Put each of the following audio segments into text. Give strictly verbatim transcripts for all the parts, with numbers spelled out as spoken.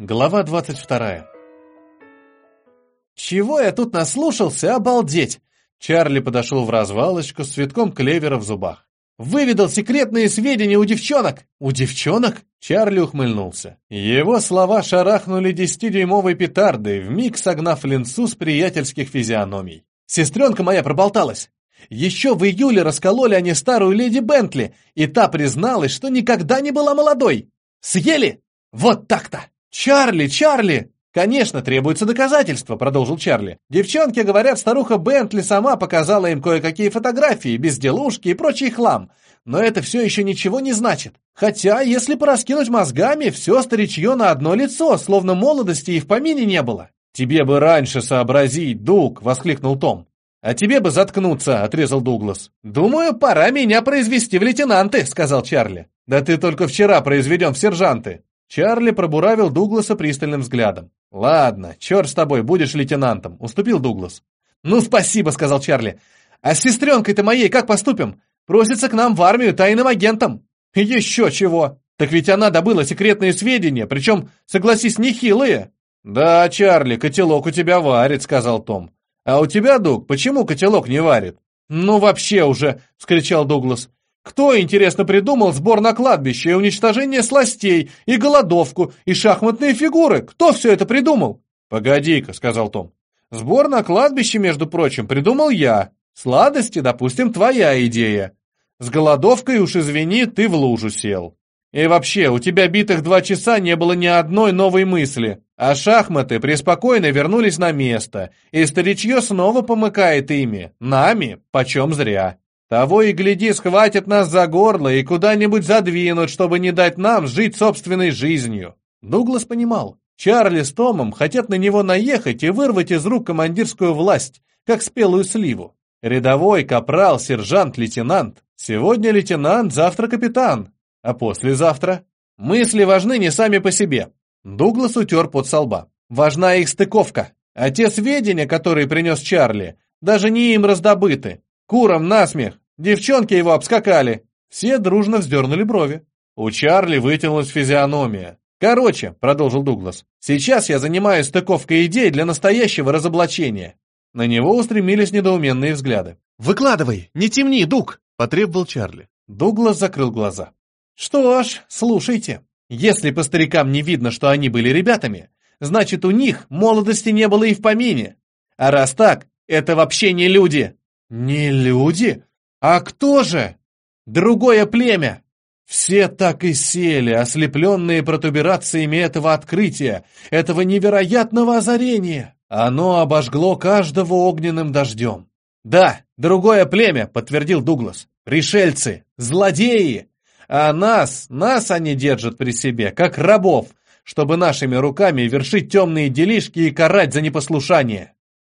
Глава двадцать вторая. «Чего я тут наслушался? Обалдеть!» Чарли подошел в развалочку с цветком клевера в зубах. «Выведал секретные сведения у девчонок!» «У девчонок?» Чарли ухмыльнулся. Его слова шарахнули десятидюймовой петардой, вмиг согнав линцу с приятельских физиономий. «Сестренка моя проболталась! Еще в июле раскололи они старую леди Бентли, и та призналась, что никогда не была молодой! Съели? Вот так-то!» «Чарли, Чарли!» «Конечно, требуются доказательства», — продолжил Чарли. «Девчонки говорят, старуха Бентли сама показала им кое-какие фотографии, безделушки и прочий хлам. Но это все еще ничего не значит. Хотя, если пораскинуть мозгами, все старичье на одно лицо, словно молодости и в помине не было». «Тебе бы раньше сообразить, Дуг!» — воскликнул Том. «А тебе бы заткнуться», — отрезал Дуглас. «Думаю, пора меня произвести в лейтенанты», — сказал Чарли. «Да ты только вчера произведен в сержанты». Чарли пробуравил Дугласа пристальным взглядом. «Ладно, черт с тобой, будешь лейтенантом», — уступил Дуглас. «Ну, спасибо», — сказал Чарли. «А с сестренкой-то моей как поступим? Просится к нам в армию тайным агентом». «Еще чего! Так ведь она добыла секретные сведения, причем, согласись, нехилые». «Да, Чарли, котелок у тебя варит», — сказал Том. «А у тебя, Дуг, почему котелок не варит?» «Ну, вообще уже», — вскричал Дуглас. «Кто, интересно, придумал сбор на кладбище и уничтожение сластей, и голодовку, и шахматные фигуры? Кто все это придумал?» «Погоди-ка», — сказал Том. «Сбор на кладбище, между прочим, придумал я. Сладости, допустим, твоя идея. С голодовкой, уж извини, ты в лужу сел. И вообще, у тебя битых два часа не было ни одной новой мысли, а шахматы преспокойно вернулись на место, и старичье снова помыкает ими, нами, почем зря». Того и гляди, схватят нас за горло и куда-нибудь задвинут, чтобы не дать нам жить собственной жизнью. Дуглас понимал, Чарли с Томом хотят на него наехать и вырвать из рук командирскую власть, как спелую сливу. Рядовой, капрал, сержант, лейтенант. Сегодня лейтенант, завтра капитан. А послезавтра? Мысли важны не сами по себе. Дуглас утер пот со лба. Важна их стыковка. А те сведения, которые принес Чарли, даже не им раздобыты. Курам насмех. Девчонки его обскакали. Все дружно вздернули брови. У Чарли вытянулась физиономия. «Короче», — продолжил Дуглас, — «сейчас я занимаюсь стыковкой идей для настоящего разоблачения». На него устремились недоуменные взгляды. «Выкладывай, не темни, Дуг!» — потребовал Чарли. Дуглас закрыл глаза. «Что ж, слушайте. Если по старикам не видно, что они были ребятами, значит, у них молодости не было и в помине. А раз так, это вообще не люди». «Не люди? А кто же?» «Другое племя!» Все так и сели, ослепленные протуберациями этого открытия, этого невероятного озарения. Оно обожгло каждого огненным дождем. «Да, другое племя», — подтвердил Дуглас. «Пришельцы, злодеи! А нас, нас они держат при себе, как рабов, чтобы нашими руками вершить темные делишки и карать за непослушание».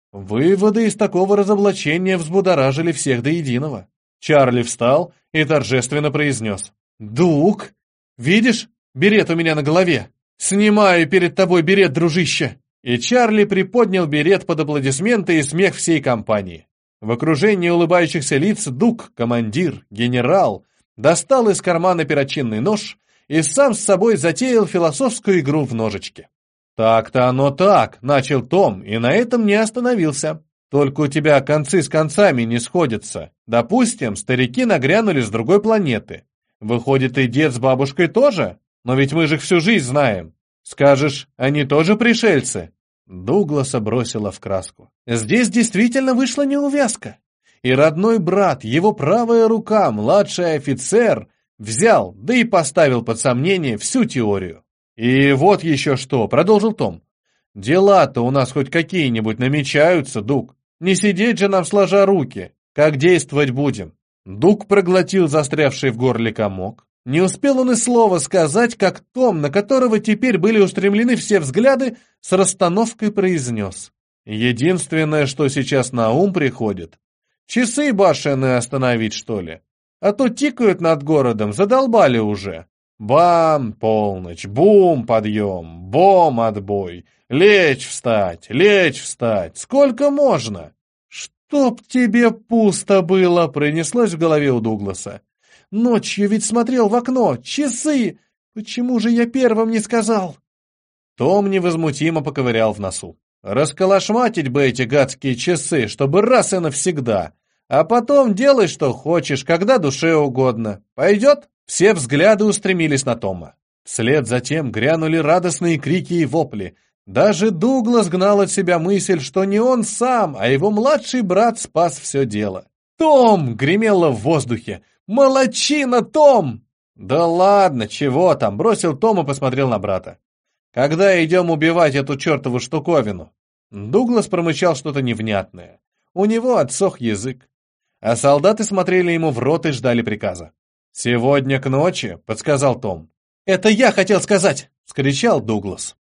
Выводы из такого разоблачения взбудоражили всех до единого. Чарли встал и торжественно произнес. «Дуг, видишь, берет у меня на голове. Снимаю перед тобой берет, дружище!» И Чарли приподнял берет под аплодисменты и смех всей компании. В окружении улыбающихся лиц Дуг, командир, генерал, достал из кармана перочинный нож и сам с собой затеял философскую игру в ножички. «Так-то оно так», — начал Том, и на этом не остановился. «Только у тебя концы с концами не сходятся. Допустим, старики нагрянули с другой планеты. Выходит, и дед с бабушкой тоже? Но ведь мы же их всю жизнь знаем. Скажешь, они тоже пришельцы?» Дугласа бросила в краску. Здесь действительно вышла неувязка. И родной брат, его правая рука, младший офицер, взял, да и поставил под сомнение всю теорию. «И вот еще что», — продолжил Том. «Дела-то у нас хоть какие-нибудь намечаются, Дуг. Не сидеть же нам сложа руки. Как действовать будем?» Дуг проглотил застрявший в горле комок. Не успел он и слова сказать, как Том, на которого теперь были устремлены все взгляды, с расстановкой произнес. «Единственное, что сейчас на ум приходит, часы башенные остановить, что ли? А то тикают над городом, задолбали уже. Бам, полночь, бум, подъем, бом, отбой, лечь, встать, лечь, встать, сколько можно?» «Чтоб тебе пусто было!» — пронеслось в голове у Дугласа. «Ночью ведь смотрел в окно, часы! Почему же я первым не сказал?» Том невозмутимо поковырял в носу. Расколошматить бы эти гадские часы, чтобы раз и навсегда. А потом делай, что хочешь, когда душе угодно. Пойдет? Все взгляды устремились на Тома. Вслед за тем грянули радостные крики и вопли. Даже Дуглас гнал от себя мысль, что не он сам, а его младший брат спас все дело. «Том!» — гремело в воздухе. «Молодчина, Том!» «Да ладно, чего там?» — бросил Том и посмотрел на брата. «Когда идем убивать эту чертову штуковину?» Дуглас промычал что-то невнятное. У него отсох язык. А солдаты смотрели ему в рот и ждали приказа. «Сегодня к ночи», — подсказал Том. «Это я хотел сказать!» — вскричал Дуглас.